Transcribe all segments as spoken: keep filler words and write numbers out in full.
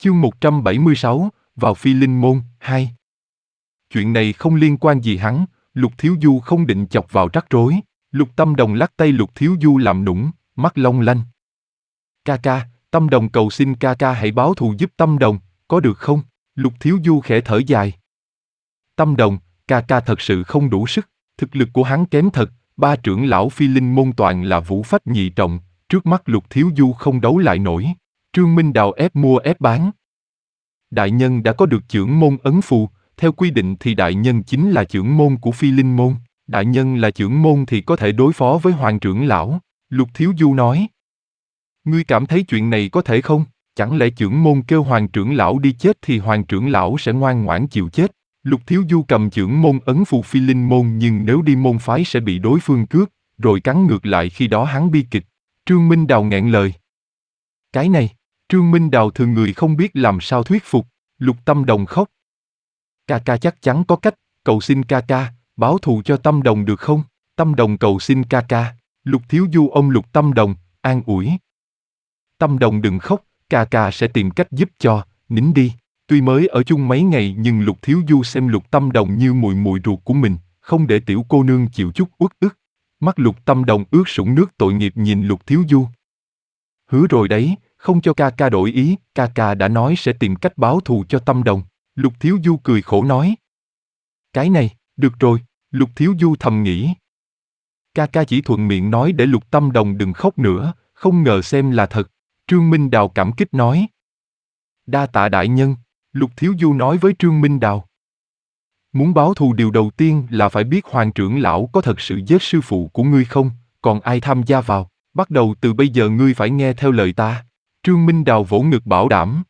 Chương một trăm bảy mươi sáu, vào Phi Linh Môn, hai. Chuyện này không liên quan gì hắn, Lục Thiếu Du không định chọc vào rắc rối. Lục Tâm Đồng lắc tay Lục Thiếu Du làm nũng, mắt long lanh. Ca ca, Tâm Đồng cầu xin ca ca hãy báo thù giúp Tâm Đồng, có được không? Lục Thiếu Du khẽ thở dài. Tâm Đồng, ca ca thật sự không đủ sức, thực lực của hắn kém thật, ba trưởng lão Phi Linh Môn toàn là vũ phách nhị trọng, trước mắt Lục Thiếu Du không đấu lại nổi. Trương Minh Đào ép mua ép bán. Đại nhân đã có được chưởng môn ấn phù, theo quy định thì đại nhân chính là chưởng môn của Phi Linh Môn. Đại nhân là chưởng môn thì có thể đối phó với Hoàng trưởng lão. Lục Thiếu Du nói. Ngươi cảm thấy chuyện này có thể không? Chẳng lẽ chưởng môn kêu Hoàng trưởng lão đi chết thì Hoàng trưởng lão sẽ ngoan ngoãn chịu chết? Lục Thiếu Du cầm chưởng môn ấn phù Phi Linh Môn nhưng nếu đi môn phái sẽ bị đối phương cướp, rồi cắn ngược lại khi đó hắn bi kịch. Trương Minh Đào nghẹn lời. Cái này, Trương Minh Đào thường người không biết làm sao thuyết phục. Lục Tâm Đồng khóc. Ca ca chắc chắn có cách, cầu xin ca ca, báo thù cho Tâm Đồng được không? Tâm Đồng cầu xin ca ca. Lục Thiếu Du ôm Lục Tâm Đồng, an ủi. Tâm Đồng đừng khóc, ca ca sẽ tìm cách giúp cho, nín đi. Tuy mới ở chung mấy ngày nhưng Lục Thiếu Du xem Lục Tâm Đồng như mùi mùi ruột của mình, không để tiểu cô nương chịu chút uất ức. Mắt Lục Tâm Đồng ướt sũng nước tội nghiệp nhìn Lục Thiếu Du. Hứa rồi đấy, không cho ca ca đổi ý, ca ca đã nói sẽ tìm cách báo thù cho Tâm Đồng. Lục Thiếu Du cười khổ nói. Cái này, được rồi, Lục Thiếu Du thầm nghĩ. Ca ca chỉ thuận miệng nói để Lục Tâm Đồng đừng khóc nữa, không ngờ xem là thật. Trương Minh Đào cảm kích nói. Đa tạ đại nhân, Lục Thiếu Du nói với Trương Minh Đào. Muốn báo thù điều đầu tiên là phải biết Hoàng trưởng lão có thật sự giết sư phụ của ngươi không, còn ai tham gia vào, bắt đầu từ bây giờ ngươi phải nghe theo lời ta. Trương Minh Đào vỗ ngực bảo đảm.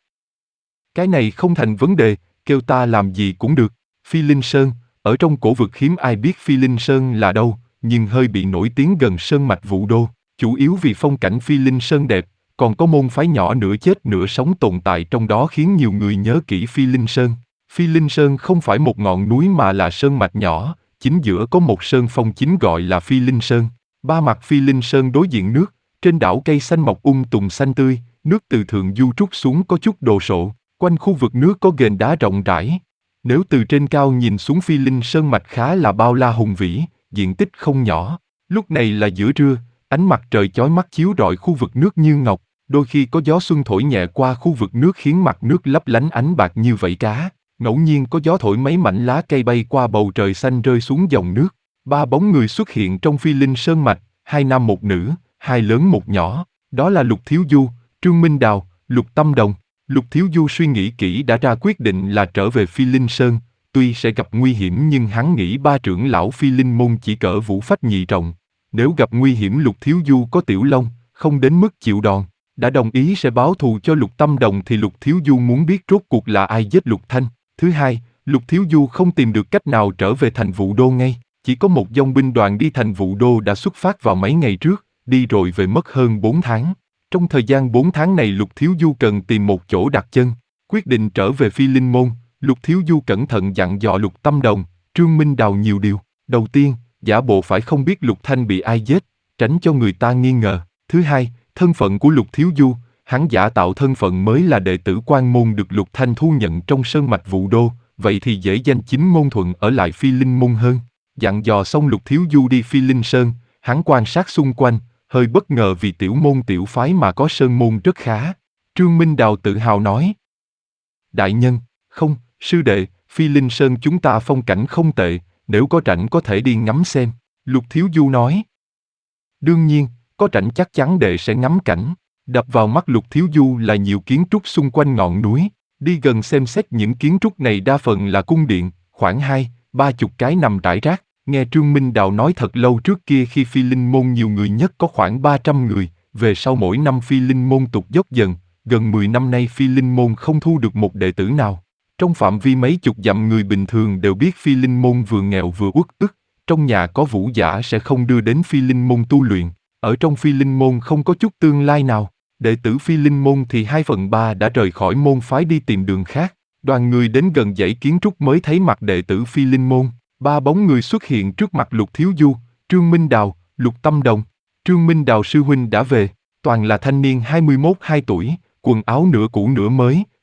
Cái này không thành vấn đề, kêu ta làm gì cũng được. Phi Linh Sơn, ở trong cổ vực hiếm ai biết Phi Linh Sơn là đâu, nhưng hơi bị nổi tiếng gần sơn mạch Vũ Đô, chủ yếu vì phong cảnh Phi Linh Sơn đẹp, còn có môn phái nhỏ nửa chết nửa sống tồn tại trong đó khiến nhiều người nhớ kỹ Phi Linh Sơn. Phi Linh Sơn không phải một ngọn núi mà là sơn mạch nhỏ, chính giữa có một sơn phong chính gọi là Phi Linh Sơn. Ba mặt Phi Linh Sơn đối diện nước, trên đảo cây xanh mọc um tùm xanh tươi, nước từ thượng du trút xuống có chút đồ sộ, quanh khu vực nước có ghềnh đá rộng rãi. Nếu từ trên cao nhìn xuống Phi Linh Sơn mạch khá là bao la hùng vĩ, diện tích không nhỏ. Lúc này là giữa trưa, ánh mặt trời chói mắt chiếu rọi khu vực nước như ngọc, đôi khi có gió xuân thổi nhẹ qua khu vực nước khiến mặt nước lấp lánh ánh bạc như vảy cá. Ngẫu nhiên có gió thổi mấy mảnh lá cây bay qua bầu trời xanh rơi xuống dòng nước. Ba bóng người xuất hiện trong Phi Linh Sơn mạch, hai nam một nữ, hai lớn một nhỏ. Đó là Lục Thiếu Du, Trương Minh Đào, Lục Tâm Đồng. Lục Thiếu Du suy nghĩ kỹ đã ra quyết định là trở về Phi Linh Sơn. Tuy sẽ gặp nguy hiểm nhưng hắn nghĩ ba trưởng lão Phi Linh môn chỉ cỡ vũ phách nhị trọng. Nếu gặp nguy hiểm Lục Thiếu Du có tiểu long, không đến mức chịu đòn. Đã đồng ý sẽ báo thù cho Lục Tâm Đồng thì Lục Thiếu Du muốn biết rốt cuộc là ai giết Lục Thanh. Thứ hai, Lục Thiếu Du không tìm được cách nào trở về thành Vũ Đô ngay. Chỉ có một dòng binh đoàn đi thành Vũ Đô đã xuất phát vào mấy ngày trước, đi rồi về mất hơn bốn tháng. Trong thời gian bốn tháng này Lục Thiếu Du cần tìm một chỗ đặt chân. Quyết định trở về Phi Linh Môn, Lục Thiếu Du cẩn thận dặn dò Lục Tâm Đồng, Trương Minh Đào nhiều điều. Đầu tiên, giả bộ phải không biết Lục Thanh bị ai giết, tránh cho người ta nghi ngờ. Thứ hai, thân phận của Lục Thiếu Du, hắn giả tạo thân phận mới là đệ tử Quan Môn được Lục Thanh thu nhận trong sơn mạch Vũ Đô, vậy thì dễ danh chính ngôn thuận ở lại Phi Linh Môn hơn. Dặn dò xong Lục Thiếu Du đi Phi Linh Sơn, hắn quan sát xung quanh, hơi bất ngờ vì tiểu môn tiểu phái mà có sơn môn rất khá. Trương Minh Đào tự hào nói. Đại nhân, không, sư đệ, Phi Linh Sơn chúng ta phong cảnh không tệ, nếu có rảnh có thể đi ngắm xem. Lục Thiếu Du nói. Đương nhiên, có rảnh chắc chắn đệ sẽ ngắm cảnh. Đập vào mắt Lục Thiếu Du là nhiều kiến trúc xung quanh ngọn núi. Đi gần xem xét những kiến trúc này đa phần là cung điện, khoảng hai, ba chục cái nằm rải rác. Nghe Trương Minh Đào nói thật lâu trước kia khi Phi Linh Môn nhiều người nhất có khoảng ba trăm người, về sau mỗi năm Phi Linh Môn tụt dốc dần, gần mười năm nay Phi Linh Môn không thu được một đệ tử nào. Trong phạm vi mấy chục dặm người bình thường đều biết Phi Linh Môn vừa nghèo vừa uất ức, trong nhà có vũ giả sẽ không đưa đến Phi Linh Môn tu luyện, ở trong Phi Linh Môn không có chút tương lai nào. Đệ tử Phi Linh Môn thì hai phần ba đã rời khỏi môn phái đi tìm đường khác. Đoàn người đến gần dãy kiến trúc mới thấy mặt đệ tử Phi Linh Môn. Ba bóng người xuất hiện trước mặt Lục Thiếu Du, Trương Minh Đào, Lục Tâm Đồng. Trương Minh Đào sư huynh đã về, toàn là thanh niên hai mươi mốt hai tuổi, quần áo nửa cũ nửa mới,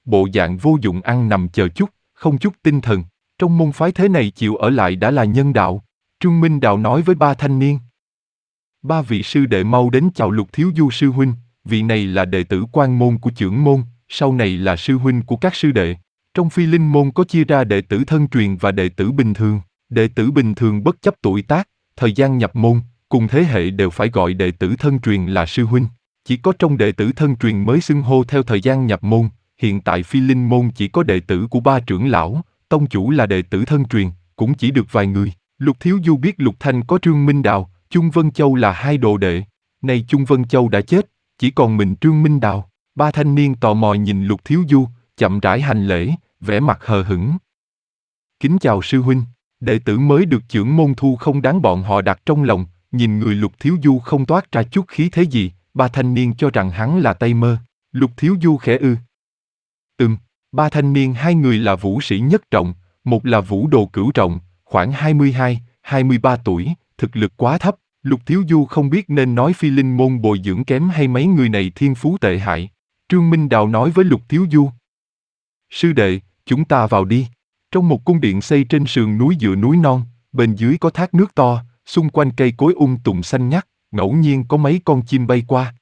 bộ dạng vô dụng ăn nằm chờ chút, không chút tinh thần. Trong môn phái thế này chịu ở lại đã là nhân đạo. Trương Minh Đào nói với ba thanh niên. Ba vị sư đệ mau đến chào Lục Thiếu Du sư huynh, vị này là đệ tử quan môn của trưởng môn, sau này là sư huynh của các sư đệ. Trong Phi Linh môn có chia ra đệ tử thân truyền và đệ tử bình thường. Đệ tử bình thường bất chấp tuổi tác, thời gian nhập môn, cùng thế hệ đều phải gọi đệ tử thân truyền là sư huynh. Chỉ có trong đệ tử thân truyền mới xưng hô theo thời gian nhập môn. Hiện tại Phi Linh môn chỉ có đệ tử của ba trưởng lão, tông chủ là đệ tử thân truyền, cũng chỉ được vài người. Lục Thiếu Du biết Lục Thanh có Trương Minh Đào, Chung Vân Châu là hai đồ đệ. Nay Chung Vân Châu đã chết, chỉ còn mình Trương Minh Đào. Ba thanh niên tò mò nhìn Lục Thiếu Du, chậm rãi hành lễ, vẻ mặt hờ hững. Kính chào sư huynh, đệ tử mới được trưởng môn thu không đáng bọn họ đặt trong lòng. Nhìn người Lục Thiếu Du không toát ra chút khí thế gì, ba thanh niên cho rằng hắn là Tây Mơ. Lục Thiếu Du khẽ ư. Ừm, ba thanh niên hai người là vũ sĩ nhất trọng, một là vũ đồ cửu trọng, khoảng hai mươi hai, hai mươi ba tuổi, thực lực quá thấp. Lục Thiếu Du không biết nên nói Phi Linh môn bồi dưỡng kém hay mấy người này thiên phú tệ hại. Trương Minh Đào nói với Lục Thiếu Du. Sư đệ, chúng ta vào đi. Trong một cung điện xây trên sườn núi dựa núi non, bên dưới có thác nước to, xung quanh cây cối um tùm xanh ngắt, ngẫu nhiên có mấy con chim bay qua,